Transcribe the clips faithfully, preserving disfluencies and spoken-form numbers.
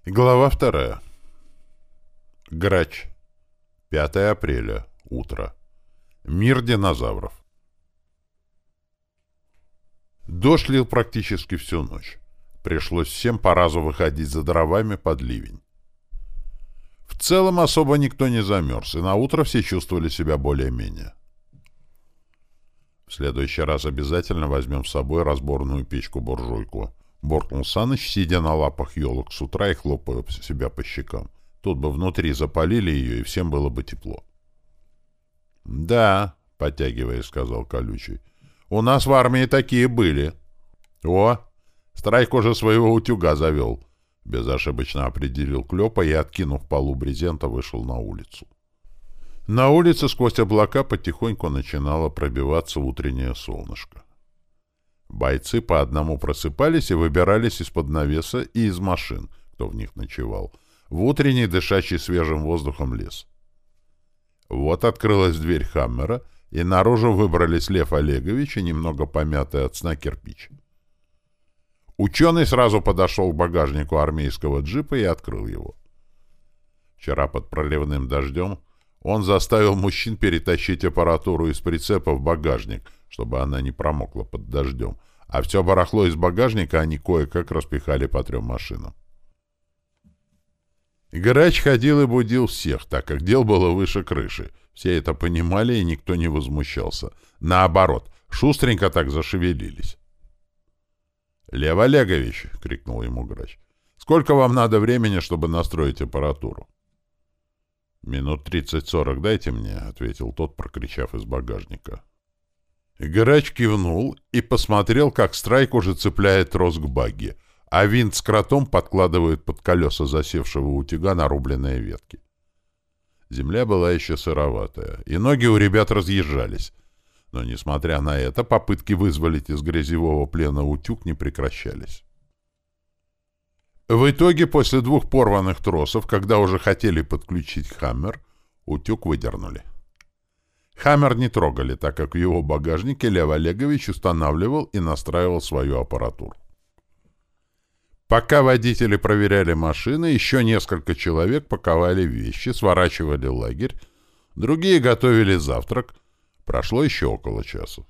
Глава вторая. Грач. пятое апреля. Утро. Мир динозавров. Дождь лил практически всю ночь. Пришлось всем по разу выходить за дровами под ливень. В целом особо никто не замерз, и на утро все чувствовали себя более-менее. В следующий раз обязательно возьмем с собой разборную печку-буржуйку. Буркнул Саныч, сидя на лапах елок с утра и хлопая себя по щекам. Тут бы внутри запалили ее, и всем было бы тепло. — Да, — подтягиваясь, сказал Колючий, — у нас в армии такие были. — О, Страйк уже своего утюга завел, — безошибочно определил Клёпа и, откинув полу брезента, вышел на улицу. На улице сквозь облака потихоньку начинало пробиваться утреннее солнышко. Бойцы по одному просыпались и выбирались из-под навеса и из машин, кто в них ночевал, в утренний, дышащий свежим воздухом лес. Вот открылась дверь «Хаммера», и наружу выбрались Лев Олегович и немного помятый от сна Кирпич. Ученый сразу подошел к багажнику армейского джипа и открыл его. Вчера под проливным дождем он заставил мужчин перетащить аппаратуру из прицепа в багажник, чтобы она не промокла под дождем, а все барахло из багажника они кое-как распихали по трем машинам. Грач ходил и будил всех, так как дел было выше крыши. Все это понимали, и никто не возмущался. Наоборот, шустренько так зашевелились. — Лев Олегович! — крикнул ему Грач. — Сколько вам надо времени, чтобы настроить аппаратуру? — Минут тридцать-сорок дайте мне, — ответил тот, прокричав из багажника. Грач кивнул и посмотрел, как Страйк уже цепляет трос к багги, а винт с кротом подкладывают под колеса засевшего утюга нарубленные ветки. Земля была еще сыроватая, и ноги у ребят разъезжались. Но, несмотря на это, попытки вызволить из грязевого плена утюг не прекращались. В итоге, после двух порванных тросов, когда уже хотели подключить «Хаммер», утюг выдернули. «Хаммер» не трогали, так как в его багажнике Лев Олегович устанавливал и настраивал свою аппаратуру. Пока водители проверяли машины, еще несколько человек паковали вещи, сворачивали лагерь, другие готовили завтрак. Прошло еще около часа.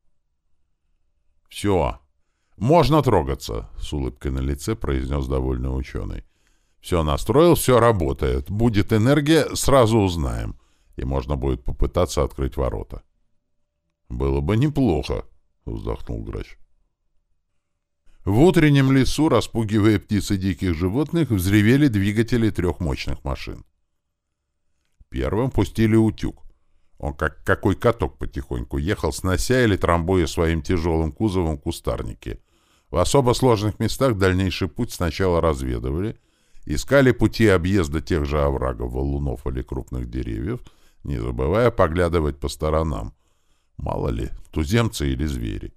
«Все, можно трогаться», — с улыбкой на лице произнес довольный ученый. «Все настроил, все работает. Будет энергия, сразу узнаем, и можно будет попытаться открыть ворота». «Было бы неплохо», — вздохнул Грач. В утреннем лесу, распугивая птиц и диких животных, взревели двигатели трех мощных машин. Первым пустили утюг. Он, как какой каток, потихоньку ехал, снося или трамбуя своим тяжелым кузовом кустарники. В особо сложных местах дальнейший путь сначала разведывали, искали пути объезда тех же оврагов, валунов или крупных деревьев, не забывая поглядывать по сторонам. Мало ли, туземцы или звери.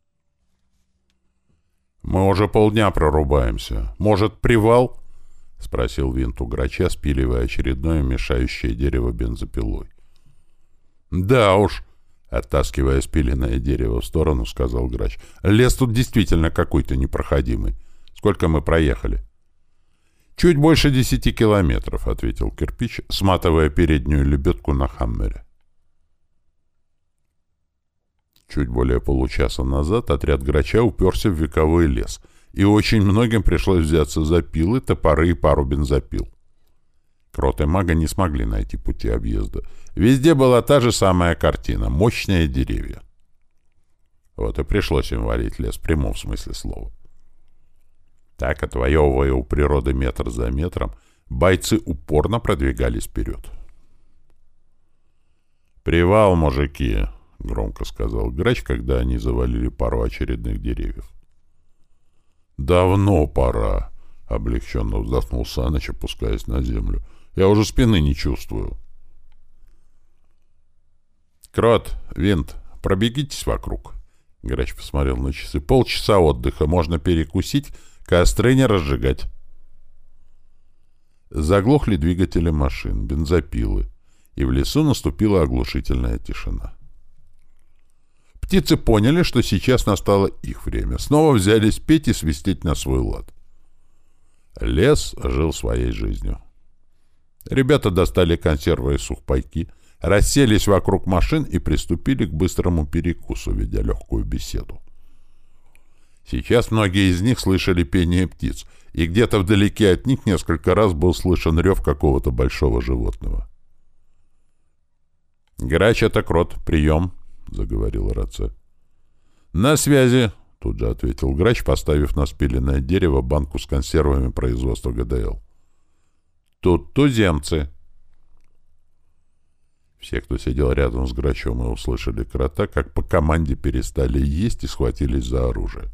«Мы уже полдня прорубаемся. Может, привал?» — спросил винт у Грача, спиливая очередное мешающее дерево бензопилой. «Да уж», — оттаскивая спиленное дерево в сторону, сказал Грач. «Лес тут действительно какой-то непроходимый. Сколько мы проехали?» «Чуть больше десяти километров», — ответил Кирпич, сматывая переднюю лебедку на «Хаммере». Чуть более получаса назад отряд Грача уперся в вековой лес, и очень многим пришлось взяться за пилы, топоры и пару бензопил. Крот и Мага не смогли найти пути объезда. Везде была та же самая картина — мощные деревья. Вот и пришлось им валить лес в прямом смысле слова. Так, отвоевывая у природы метр за метром, бойцы упорно продвигались вперед. «Привал, мужики!» — громко сказал Грач, когда они завалили пару очередных деревьев. «Давно пора!» — облегченно вздохнул Саныч, опускаясь на землю. «Я уже спины не чувствую». «Крот, Винт, пробегитесь вокруг». Грач посмотрел на часы. «Полчаса отдыха, можно перекусить, костры не разжигать». Заглохли двигатели машин, бензопилы, и в лесу наступила оглушительная тишина. Птицы поняли, что сейчас настало их время. Снова взялись петь и свистеть на свой лад. Лес жил своей жизнью. Ребята достали консервы и сухпайки, расселись вокруг машин и приступили к быстрому перекусу, ведя легкую беседу. Сейчас многие из них слышали пение птиц, и где-то вдалеке от них несколько раз был слышен рев какого-то большого животного. «Грач — это крот. Прием!» — заговорила рация. «На связи!» — тут же ответил Грач, поставив на спиленное дерево банку с консервами производства ГДЛ. «Тут туземцы!» Все, кто сидел рядом с Грачом и услышали крота, как по команде перестали есть и схватились за оружие.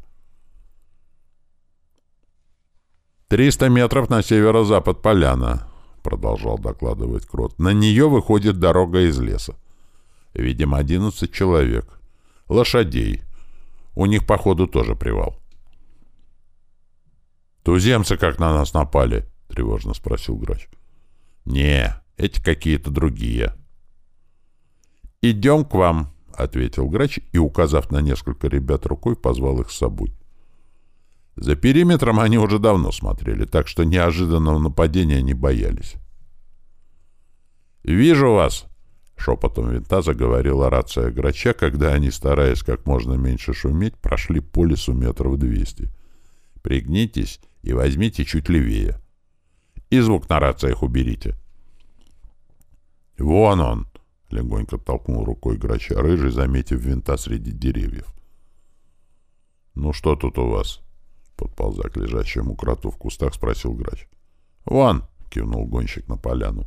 «Триста метров на северо-запад поляна», — продолжал докладывать крот. «На нее выходит дорога из леса. Видимо, одиннадцать человек. Лошадей. У них, походу, тоже привал». «Туземцы как на нас напали?» — тревожно спросил Грач. «Не, эти какие-то другие». «Идем к вам», — ответил Грач и, указав на несколько ребят рукой, позвал их с собой. За периметром они уже давно смотрели, так что неожиданного нападения не боялись. «Вижу вас!» — шепотом винта заговорила рация Грача, когда они, стараясь как можно меньше шуметь, прошли по лесу метров двести. «Пригнитесь и возьмите чуть левее. И звук на рациях уберите». «Вон он!» — легонько толкнул рукой Грача Рыжий, заметив винта среди деревьев. «Ну что тут у вас?» — подползя к лежащему кроту в кустах, спросил Грач. «Вон!» — кивнул гонщик на поляну.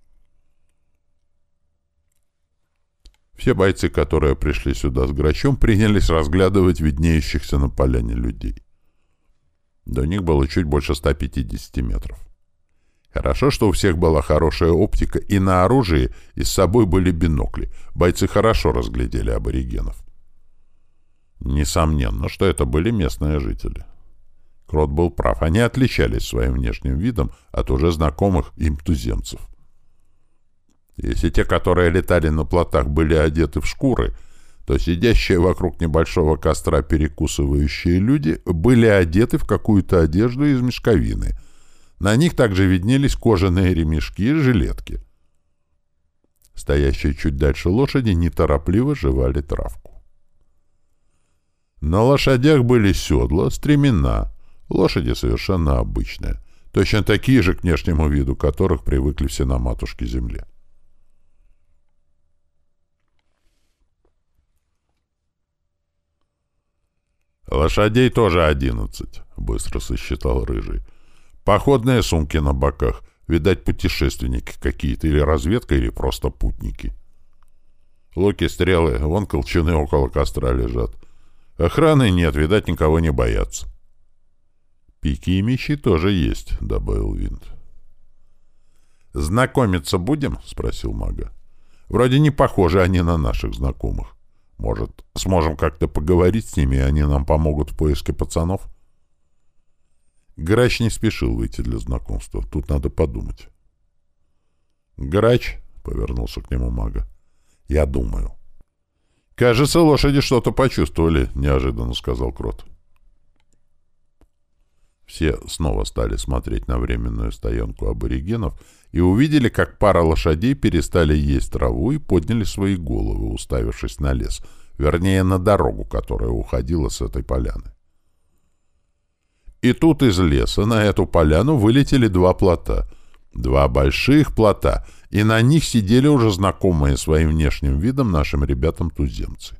Все бойцы, которые пришли сюда с Грачом, принялись разглядывать виднеющихся на поляне людей. До них было чуть больше ста пятидесяти метров. Хорошо, что у всех была хорошая оптика, и на оружии и с собой были бинокли. Бойцы хорошо разглядели аборигенов. Несомненно, что это были местные жители. Крот был прав, они отличались своим внешним видом от уже знакомых им туземцев. Если те, которые летали на плотах, были одеты в шкуры, то сидящие вокруг небольшого костра перекусывающие люди были одеты в какую-то одежду из мешковины. На них также виднелись кожаные ремешки и жилетки. Стоящие чуть дальше лошади неторопливо жевали травку. На лошадях были седла, стремена. Лошади совершенно обычные, точно такие же к внешнему виду, которых привыкли все на матушке-земле. «Лошадей тоже одиннадцать», — быстро сосчитал Рыжий. «Походные сумки на боках. Видать, путешественники какие-то, или разведка, или просто путники. Луки, стрелы, вон колчаны около костра лежат. Охраны нет, видать, никого не боятся». «Пики и мечи тоже есть», — добавил Винт. «Знакомиться будем?» — спросил мага. «Вроде не похожи они на наших знакомых. Может, сможем как-то поговорить с ними, и они нам помогут в поиске пацанов?» Грач не спешил выйти для знакомства. Тут надо подумать. «Грач», — повернулся к нему мага, — «я думаю». «Кажется, лошади что-то почувствовали», — неожиданно сказал Крот. Все снова стали смотреть на временную стоянку аборигенов и увидели, как пара лошадей перестали есть траву и подняли свои головы, уставившись на лес, вернее, на дорогу, которая уходила с этой поляны. И тут из леса на эту поляну вылетели два плота, два больших плота, и на них сидели уже знакомые своим внешним видом нашим ребятам туземцы.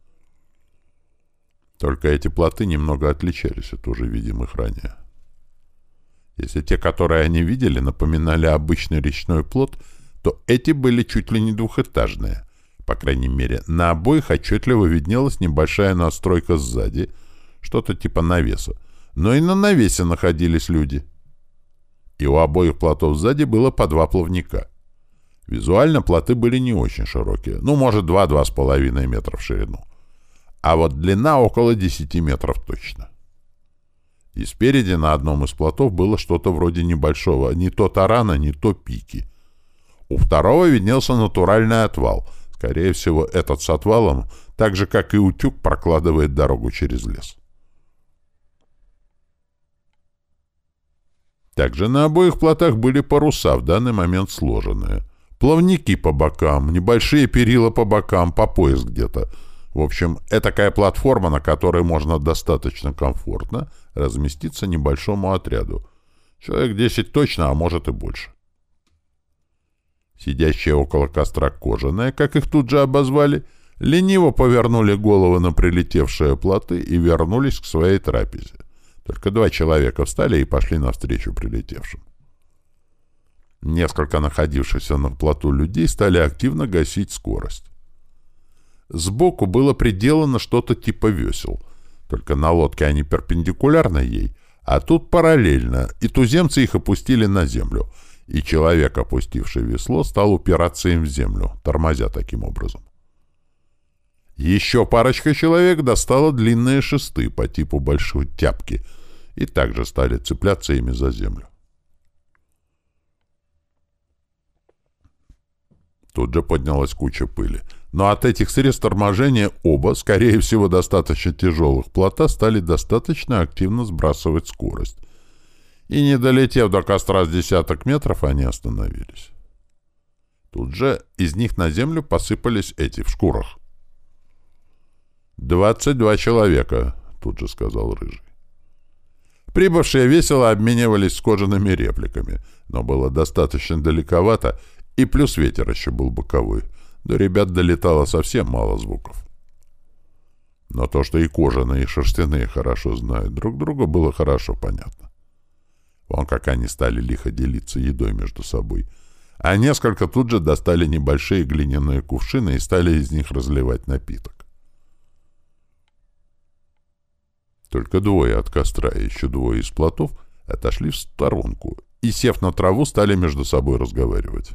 Только эти плоты немного отличались от уже видимых ранее. Если те, которые они видели, напоминали обычный речной плот, то эти были чуть ли не двухэтажные. По крайней мере, на обоих отчетливо виднелась небольшая надстройка сзади, что-то типа навеса. Но и на навесе находились люди. И у обоих плотов сзади было по два плавника. Визуально плоты были не очень широкие, ну, может, два-два с половиной метра в ширину. А вот длина около десяти метров точно. И спереди на одном из плотов было что-то вроде небольшого, не то тарана, не то пики. У второго виднелся натуральный отвал. Скорее всего, этот с отвалом, так же, как и утюг, прокладывает дорогу через лес. Также на обоих плотах были паруса, в данный момент сложенные. Плавники по бокам, небольшие перила по бокам, по пояс где-то. В общем, это такая платформа, на которой можно достаточно комфортно разместиться небольшому отряду. Человек десять точно, а может и больше. Сидящие около костра кожаные, как их тут же обозвали, лениво повернули головы на прилетевшие плоты и вернулись к своей трапезе. Только два человека встали и пошли навстречу прилетевшим. Несколько находившихся на плоту людей стали активно гасить скорость. Сбоку было приделано что-то типа весел, только на лодке они перпендикулярно ей, а тут параллельно, и туземцы их опустили на землю, и человек, опустивший весло, стал упираться им в землю, тормозя таким образом. Еще парочка человек достала длинные шесты по типу большой тяпки и также стали цепляться ими за землю. Тут же поднялась куча пыли. Но от этих средств торможения оба, скорее всего, достаточно тяжелых плота стали достаточно активно сбрасывать скорость. И, не долетев до костра с десяток метров, они остановились. Тут же из них на землю посыпались эти в шкурах. «Двадцать два человека», — тут же сказал Рыжий. Прибывшие весело обменивались с кожаными репликами, но было достаточно далековато, и плюс ветер еще был боковой. До ребят долетало совсем мало звуков. Но то, что и кожаные, и шерстяные хорошо знают друг друга, было хорошо понятно. Вон как они стали лихо делиться едой между собой. А несколько тут же достали небольшие глиняные кувшины и стали из них разливать напиток. Только двое от костра и еще двое из плотов отошли в сторонку и, сев на траву, стали между собой разговаривать.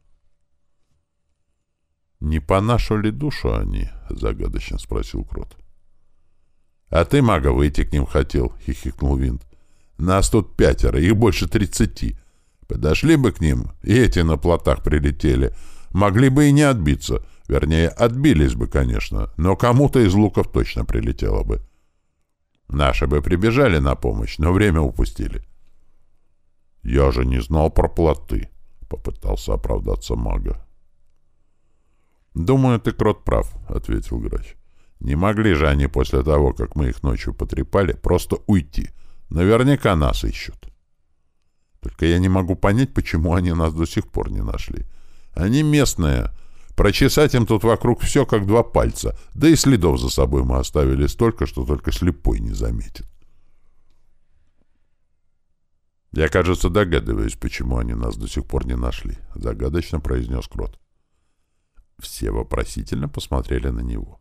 «Не по нашу ли душу они?» — загадочно спросил Крот. «А ты, мага, выйти к ним хотел», — хихикнул Винт. «Нас тут пятеро, их больше тридцати. Подошли бы к ним, и эти на плотах прилетели. Могли бы и не отбиться. Вернее, отбились бы, конечно, но кому-то из луков точно прилетело бы. Наши бы прибежали на помощь, но время упустили». «Я же не знал про плоты», — попытался оправдаться мага. «Думаю, ты, Крот, прав», — ответил Грач. «Не могли же они после того, как мы их ночью потрепали, просто уйти. Наверняка нас ищут. Только я не могу понять, почему они нас до сих пор не нашли. Они местные. Прочесать им тут вокруг все, как два пальца. Да и следов за собой мы оставили столько, что только слепой не заметит». «Я, кажется, догадываюсь, почему они нас до сих пор не нашли», — загадочно произнес Крот. Все вопросительно посмотрели на него.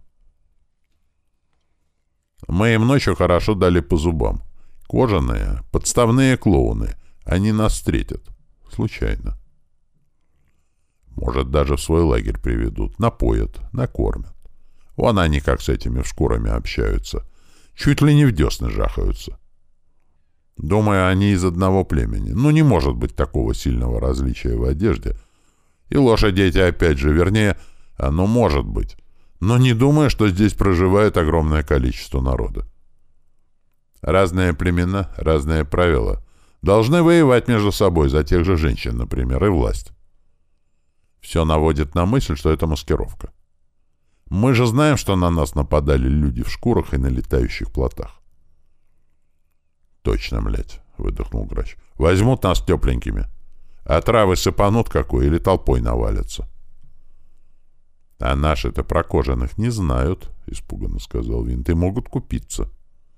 «Мы им ночью хорошо дали по зубам. Кожаные, подставные клоуны. Они нас встретят. Случайно. Может, даже в свой лагерь приведут, напоят, накормят. Вон они как с этими шкурами общаются. Чуть ли не в десны жахаются. Думаю, они из одного племени. Ну, не может быть такого сильного различия в одежде. И лошади эти опять же, вернее, оно может быть. Но не думаю, что здесь проживает огромное количество народа. Разные племена, разные правила. Должны воевать между собой за тех же женщин, например, и власть. Все наводит на мысль, что это маскировка. Мы же знаем, что на нас нападали люди в шкурах и на летающих плотах. «Точно, млядь», — выдохнул Грач. «Возьмут нас тепленькими. А травы сыпанут какой или толпой навалятся». «А наши-то про кожаных не знают», — испуганно сказал Винт, — «и могут купиться».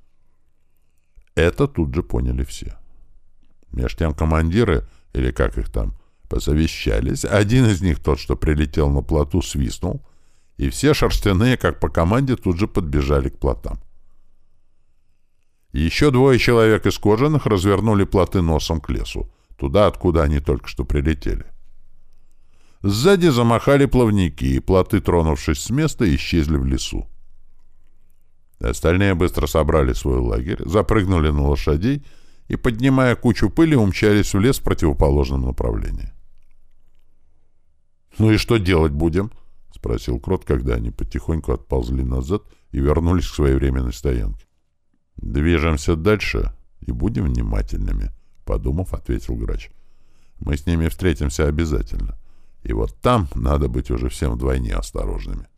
Это тут же поняли все. Меж тем командиры, или как их там, посовещались. Один из них, тот, что прилетел на плоту, свистнул, и все шерстяные, как по команде, тут же подбежали к плотам. Еще двое человек из кожаных развернули плоты носом к лесу, туда, откуда они только что прилетели. Сзади замахали плавники, и плоты, тронувшись с места, исчезли в лесу. Остальные быстро собрали свой лагерь, запрыгнули на лошадей и, поднимая кучу пыли, умчались в лес в противоположном направлении. «Ну и что делать будем?» — спросил Крот, когда они потихоньку отползли назад и вернулись к своей временной стоянке. «Движемся дальше и будем внимательными», — подумав, ответил грач. Мы с ними встретимся обязательно. И вот там надо быть уже всем вдвойне осторожными.